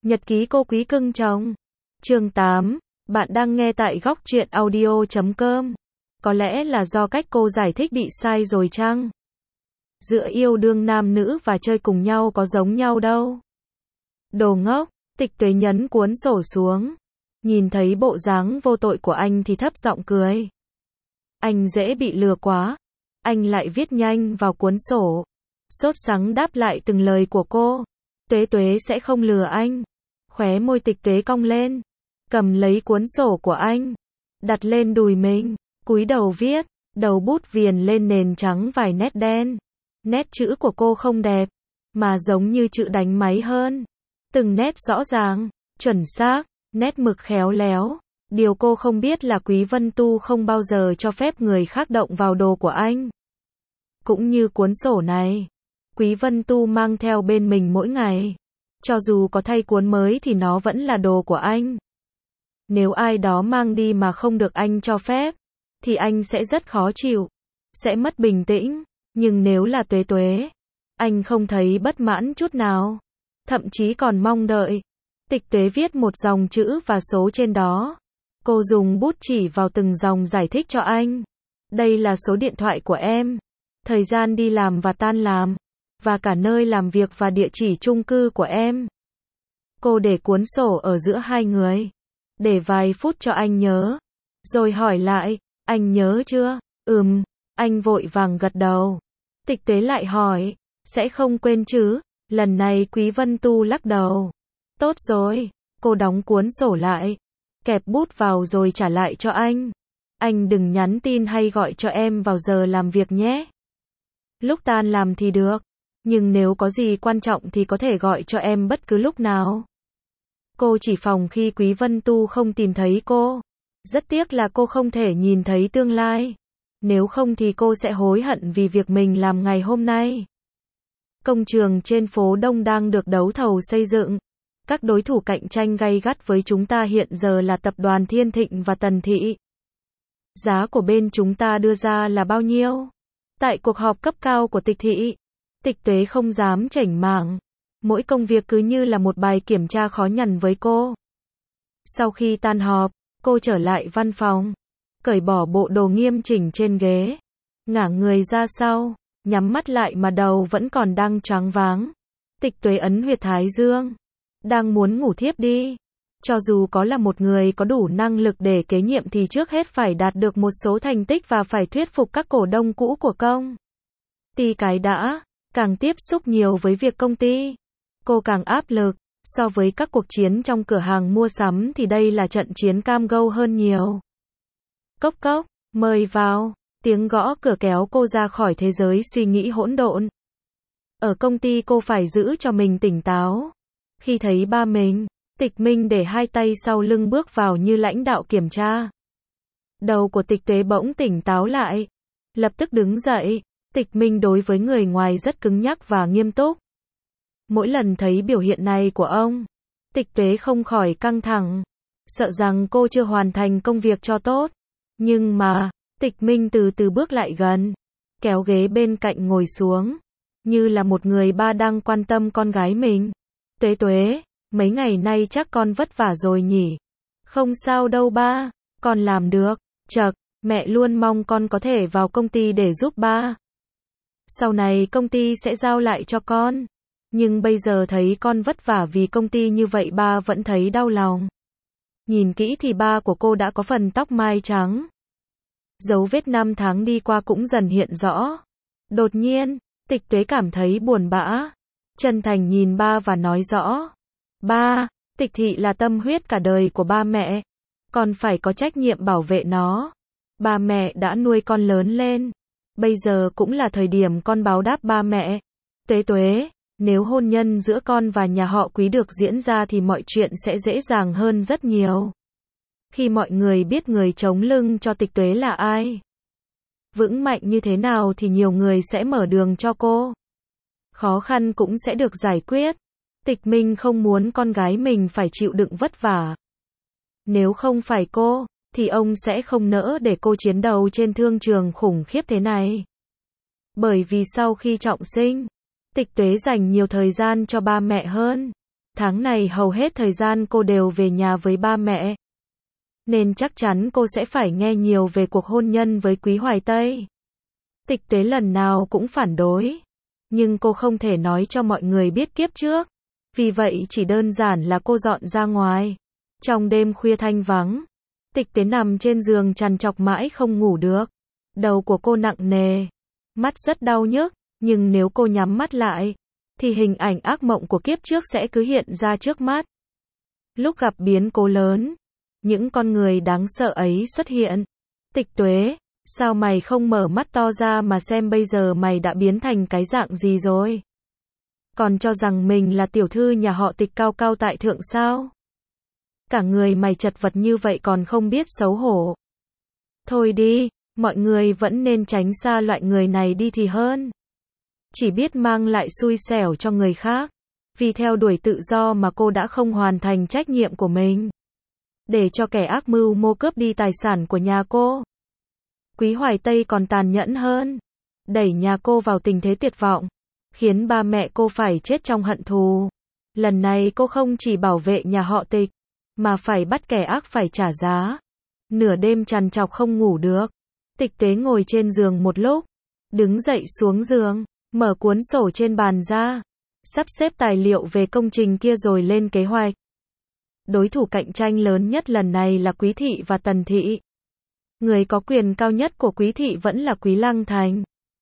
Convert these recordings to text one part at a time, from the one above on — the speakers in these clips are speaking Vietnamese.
Nhật ký cô quý cưng chồng. Chương 8. Bạn đang nghe tại góc truyện audio.com. Có lẽ là do cách cô giải thích bị sai rồi chăng? Giữa yêu đương nam nữ và chơi cùng nhau có giống nhau đâu. Đồ ngốc, Tịch Tuế nhấn cuốn sổ xuống. Nhìn thấy bộ dáng vô tội của anh thì thấp giọng cười. Anh dễ bị lừa quá. Anh lại viết nhanh vào cuốn sổ. Sốt sắng đáp lại từng lời của cô. Tuế Tuế sẽ không lừa anh. Khóe môi Tịch Tuế cong lên. Cầm lấy cuốn sổ của anh. Đặt lên đùi mình. Cúi đầu viết. Đầu bút viền lên nền trắng vài nét đen. Nét chữ của cô không đẹp. Mà giống như chữ đánh máy hơn. Từng nét rõ ràng. Chuẩn xác. Nét mực khéo léo. Điều cô không biết là Quý Vân Tu không bao giờ cho phép người khác động vào đồ của anh. Cũng như cuốn sổ này. Quý Vân Tu mang theo bên mình mỗi ngày. Cho dù có thay cuốn mới thì nó vẫn là đồ của anh. Nếu ai đó mang đi mà không được anh cho phép, thì anh sẽ rất khó chịu. Sẽ mất bình tĩnh. Nhưng nếu là Tuế Tuế, anh không thấy bất mãn chút nào. Thậm chí còn mong đợi. Tịch Tuế viết một dòng chữ và số trên đó. Cô dùng bút chỉ vào từng dòng giải thích cho anh. Đây là số điện thoại của em. Thời gian đi làm và tan làm. Và cả nơi làm việc và địa chỉ chung cư của em. Cô để cuốn sổ ở giữa hai người. Để vài phút cho anh nhớ. Rồi hỏi lại, anh nhớ chưa? Anh vội vàng gật đầu. Tịch Tuế lại hỏi, sẽ không quên chứ? Lần này Quý Vân Tu lắc đầu. Tốt rồi, cô đóng cuốn sổ lại. Kẹp bút vào rồi trả lại cho anh. Anh đừng nhắn tin hay gọi cho em vào giờ làm việc nhé. Lúc tan làm thì được. Nhưng nếu có gì quan trọng thì có thể gọi cho em bất cứ lúc nào. Cô chỉ phòng khi Quý Vân Tu không tìm thấy cô. Rất tiếc là cô không thể nhìn thấy tương lai. Nếu không thì cô sẽ hối hận vì việc mình làm ngày hôm nay. Công trường trên phố Đông đang được đấu thầu xây dựng. Các đối thủ cạnh tranh gay gắt với chúng ta hiện giờ là tập đoàn Thiên Thịnh và Tần Thị. Giá của bên chúng ta đưa ra là bao nhiêu? Tại cuộc họp cấp cao của Tịch Thị, Tịch Tuế không dám chểnh mảng. Mỗi công việc cứ như là một bài kiểm tra khó nhằn với cô. Sau khi tan họp, cô trở lại văn phòng. Cởi bỏ bộ đồ nghiêm chỉnh trên ghế. Ngả người ra sau. Nhắm mắt lại mà đầu vẫn còn đang choáng váng. Tịch Tuế ấn huyệt thái dương. Đang muốn ngủ thiếp đi. Cho dù có là một người có đủ năng lực để kế nhiệm thì trước hết phải đạt được một số thành tích và phải thuyết phục các cổ đông cũ của công ty cái đã. Càng tiếp xúc nhiều với việc công ty, cô càng áp lực. So với các cuộc chiến trong cửa hàng mua sắm thì đây là trận chiến cam go hơn nhiều. Cốc cốc, mời vào. Tiếng gõ cửa kéo cô ra khỏi thế giới suy nghĩ hỗn độn. Ở công ty cô phải giữ cho mình tỉnh táo. Khi thấy ba mình, Tịch Minh để hai tay sau lưng bước vào như lãnh đạo kiểm tra. Đầu của Tịch Tuế bỗng tỉnh táo lại. Lập tức đứng dậy. Tịch Minh đối với người ngoài rất cứng nhắc và nghiêm túc. Mỗi lần thấy biểu hiện này của ông, Tịch Tuế không khỏi căng thẳng. Sợ rằng cô chưa hoàn thành công việc cho tốt. Nhưng mà, Tịch Minh từ từ bước lại gần. Kéo ghế bên cạnh ngồi xuống. Như là một người ba đang quan tâm con gái mình. Tuế Tuế, mấy ngày nay chắc con vất vả rồi nhỉ? Không sao đâu ba, con làm được. Chậc, mẹ luôn mong con có thể vào công ty để giúp ba. Sau này công ty sẽ giao lại cho con. Nhưng bây giờ thấy con vất vả vì công ty như vậy ba vẫn thấy đau lòng. Nhìn kỹ thì ba của cô đã có phần tóc mai trắng. Dấu vết năm tháng đi qua cũng dần hiện rõ. Đột nhiên, Tịch Tuế cảm thấy buồn bã. Chân thành nhìn ba và nói rõ. Ba, Tịch Thị là tâm huyết cả đời của ba mẹ. Con phải có trách nhiệm bảo vệ nó. Ba mẹ đã nuôi con lớn lên. Bây giờ cũng là thời điểm con báo đáp ba mẹ. Tuế Tuế, nếu hôn nhân giữa con và nhà họ Quý được diễn ra thì mọi chuyện sẽ dễ dàng hơn rất nhiều. Khi mọi người biết người chống lưng cho Tịch Tuế là ai, vững mạnh như thế nào thì nhiều người sẽ mở đường cho cô. Khó khăn cũng sẽ được giải quyết. Tịch Minh không muốn con gái mình phải chịu đựng vất vả. Nếu không phải cô, thì ông sẽ không nỡ để cô chiến đấu trên thương trường khủng khiếp thế này. Bởi vì sau khi trọng sinh, Tịch Tuế dành nhiều thời gian cho ba mẹ hơn. Tháng này hầu hết thời gian cô đều về nhà với ba mẹ. Nên chắc chắn cô sẽ phải nghe nhiều về cuộc hôn nhân với Quý Hoài Tây. Tịch Tuế lần nào cũng phản đối. Nhưng cô không thể nói cho mọi người biết kiếp trước. Vì vậy chỉ đơn giản là cô dọn ra ngoài. Trong đêm khuya thanh vắng, Tịch Tuế nằm trên giường trằn trọc mãi không ngủ được. Đầu của cô nặng nề, mắt rất đau nhức, nhưng nếu cô nhắm mắt lại, thì hình ảnh ác mộng của kiếp trước sẽ cứ hiện ra trước mắt. Lúc gặp biến cố lớn, những con người đáng sợ ấy xuất hiện. Tịch Tuế, sao mày không mở mắt to ra mà xem bây giờ mày đã biến thành cái dạng gì rồi? Còn cho rằng mình là tiểu thư nhà họ Tịch cao cao tại thượng sao? Cả người mày chật vật như vậy còn không biết xấu hổ. Thôi đi, mọi người vẫn nên tránh xa loại người này đi thì hơn. Chỉ biết mang lại xui xẻo cho người khác. Vì theo đuổi tự do mà cô đã không hoàn thành trách nhiệm của mình. Để cho kẻ ác mưu mô cướp đi tài sản của nhà cô. Quý Hoài Tây còn tàn nhẫn hơn. Đẩy nhà cô vào tình thế tuyệt vọng. Khiến ba mẹ cô phải chết trong hận thù. Lần này cô không chỉ bảo vệ nhà họ Tịch, mà phải bắt kẻ ác phải trả giá. Nửa đêm trằn trọc không ngủ được. Tịch Tuế ngồi trên giường một lúc. Đứng dậy xuống giường, mở cuốn sổ trên bàn ra. Sắp xếp tài liệu về công trình kia rồi lên kế hoạch. Đối thủ cạnh tranh lớn nhất lần này là Quý Thị và Tần Thị. Người có quyền cao nhất của Quý Thị vẫn là Quý Lăng Thành.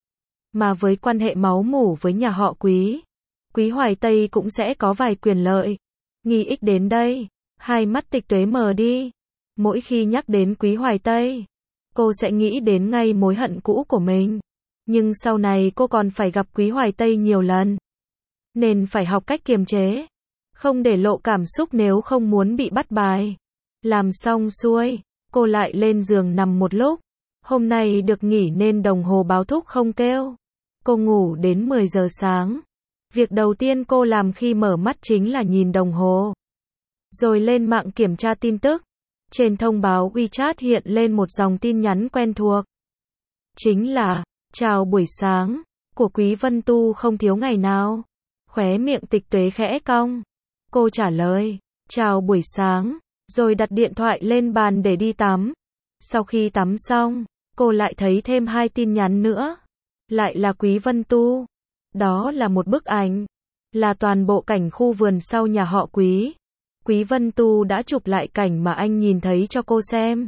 Mà với quan hệ máu mủ với nhà họ Quý, Quý Hoài Tây cũng sẽ có vài quyền lợi. Nghi ích đến đây, hai mắt Tịch Tuế mờ đi. Mỗi khi nhắc đến Quý Hoài Tây, cô sẽ nghĩ đến ngay mối hận cũ của mình. Nhưng sau này cô còn phải gặp Quý Hoài Tây nhiều lần. Nên phải học cách kiềm chế. Không để lộ cảm xúc nếu không muốn bị bắt bài. Làm xong xuôi, cô lại lên giường nằm một lúc. Hôm nay được nghỉ nên đồng hồ báo thức không kêu. Cô ngủ đến 10 giờ sáng. Việc đầu tiên cô làm khi mở mắt chính là nhìn đồng hồ. Rồi lên mạng kiểm tra tin tức. Trên thông báo WeChat hiện lên một dòng tin nhắn quen thuộc. Chính là, chào buổi sáng, của Quý Vân Tu không thiếu ngày nào. Khóe miệng Tịch Tuế khẽ cong. Cô trả lời, chào buổi sáng, rồi đặt điện thoại lên bàn để đi tắm. Sau khi tắm xong, cô lại thấy thêm 2 tin nhắn nữa. Lại là Quý Vân Tu. Đó là một bức ảnh. Là toàn bộ cảnh khu vườn sau nhà họ Quý. Quý Vân Tu đã chụp lại cảnh mà anh nhìn thấy cho cô xem.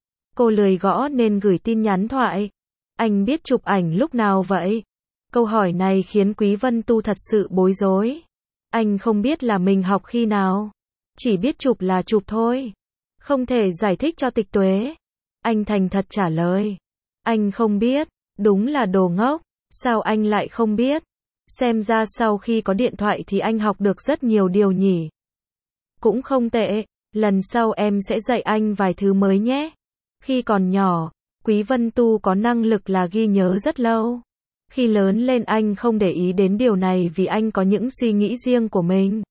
Cô lười gõ nên gửi tin nhắn thoại. Anh biết chụp ảnh lúc nào vậy? Câu hỏi này khiến Quý Vân Tu thật sự bối rối. Anh không biết là mình học khi nào. Chỉ biết chụp là chụp thôi. Không thể giải thích cho Tịch Tuế. Anh thành thật trả lời. Anh không biết. Đúng là đồ ngốc. Sao anh lại không biết? Xem ra sau khi có điện thoại thì anh học được rất nhiều điều nhỉ. Cũng không tệ. Lần sau em sẽ dạy anh vài thứ mới nhé. Khi còn nhỏ, Quý Vân Tu có năng lực là ghi nhớ rất lâu. Khi lớn lên anh không để ý đến điều này vì anh có những suy nghĩ riêng của mình.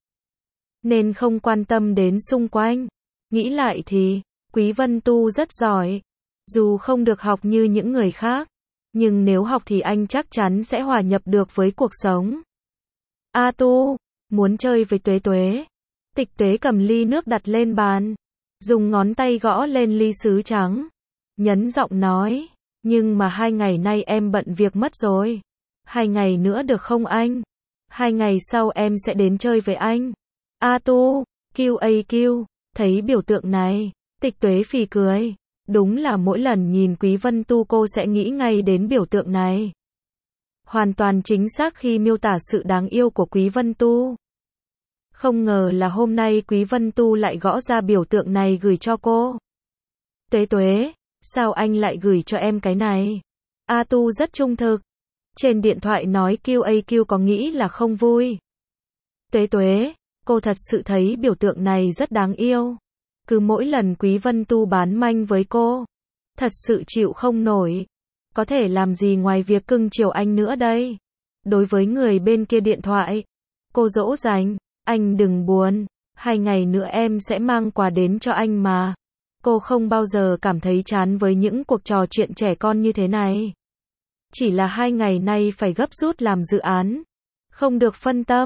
Nên không quan tâm đến xung quanh. Nghĩ lại thì, Quý Vân Tu rất giỏi. Dù không được học như những người khác. Nhưng nếu học thì anh chắc chắn sẽ hòa nhập được với cuộc sống. A Tu, muốn chơi với Tuế Tuế. Tịch Tuế cầm ly nước đặt lên bàn. Dùng ngón tay gõ lên ly sứ trắng. Nhấn giọng nói. Nhưng mà 2 ngày nay em bận việc mất rồi. 2 ngày nữa được không anh? 2 ngày sau em sẽ đến chơi với anh. A Tu, QAQ, thấy biểu tượng này, Tịch Tuế phì cười. Đúng là mỗi lần nhìn Quý Vân Tu cô sẽ nghĩ ngay đến biểu tượng này. Hoàn toàn chính xác khi miêu tả sự đáng yêu của Quý Vân Tu. Không ngờ là hôm nay Quý Vân Tu lại gõ ra biểu tượng này gửi cho cô. Tuế Tuế, sao anh lại gửi cho em cái này? A Tu rất trung thực. Trên điện thoại nói QAQ có nghĩ là không vui. Tuế Tuế, cô thật sự thấy biểu tượng này rất đáng yêu. Cứ mỗi lần Quý Vân Tu bán manh với cô, thật sự chịu không nổi. Có thể làm gì ngoài việc cưng chiều anh nữa đây? Đối với người bên kia điện thoại, cô dỗ dành, anh đừng buồn, 2 ngày nữa em sẽ mang quà đến cho anh mà. Cô không bao giờ cảm thấy chán với những cuộc trò chuyện trẻ con như thế này. Chỉ là 2 ngày nay phải gấp rút làm dự án, không được phân tâm.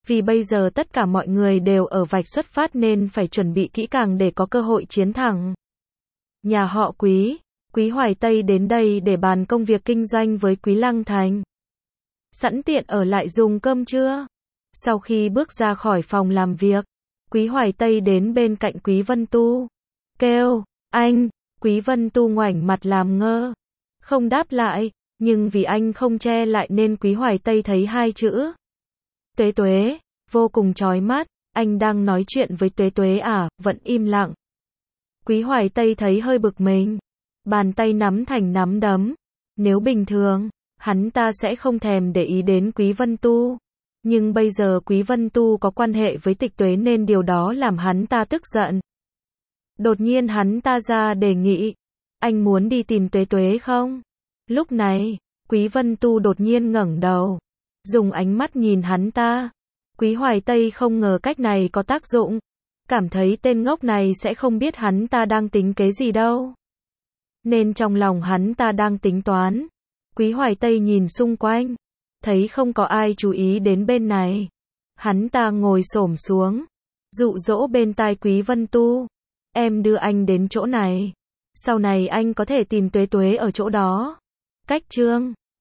Vì bây giờ tất cả mọi người đều ở vạch xuất phát nên phải chuẩn bị kỹ càng để có cơ hội chiến thắng. Nhà họ Quý, Quý Hoài Tây đến đây để bàn công việc kinh doanh với Quý Lăng Thành. Sẵn tiện ở lại dùng cơm trưa. Sau khi bước ra khỏi phòng làm việc, Quý Hoài Tây đến bên cạnh Quý Vân Tu. Kêu, anh, Quý Vân Tu ngoảnh mặt làm ngơ. Không đáp lại, nhưng vì anh không che lại nên Quý Hoài Tây thấy hai chữ. Tuế Tuế, vô cùng chói mắt, anh đang nói chuyện với Tuế Tuế à, vẫn im lặng. Quý Hoài Tây thấy hơi bực mình. Bàn tay nắm thành nắm đấm. Nếu bình thường, hắn ta sẽ không thèm để ý đến Quý Vân Tu. Nhưng bây giờ Quý Vân Tu có quan hệ với Tịch Tuế nên điều đó làm hắn ta tức giận. Đột nhiên hắn ta ra đề nghị. Anh muốn đi tìm Tuế Tuế không? Lúc này, Quý Vân Tu đột nhiên ngẩng đầu. Dùng ánh mắt nhìn hắn ta. Quý Hoài Tây không ngờ cách này có tác dụng. Cảm thấy tên ngốc này sẽ không biết hắn ta đang tính kế gì đâu. Nên trong lòng hắn ta đang tính toán. Quý Hoài Tây nhìn xung quanh. Thấy không có ai chú ý đến bên này. Hắn ta ngồi xổm xuống. Dụ dỗ bên tai Quý Vân Tu. Em đưa anh đến chỗ này. Sau này anh có thể tìm Tuế Tuế ở chỗ đó. Cách chương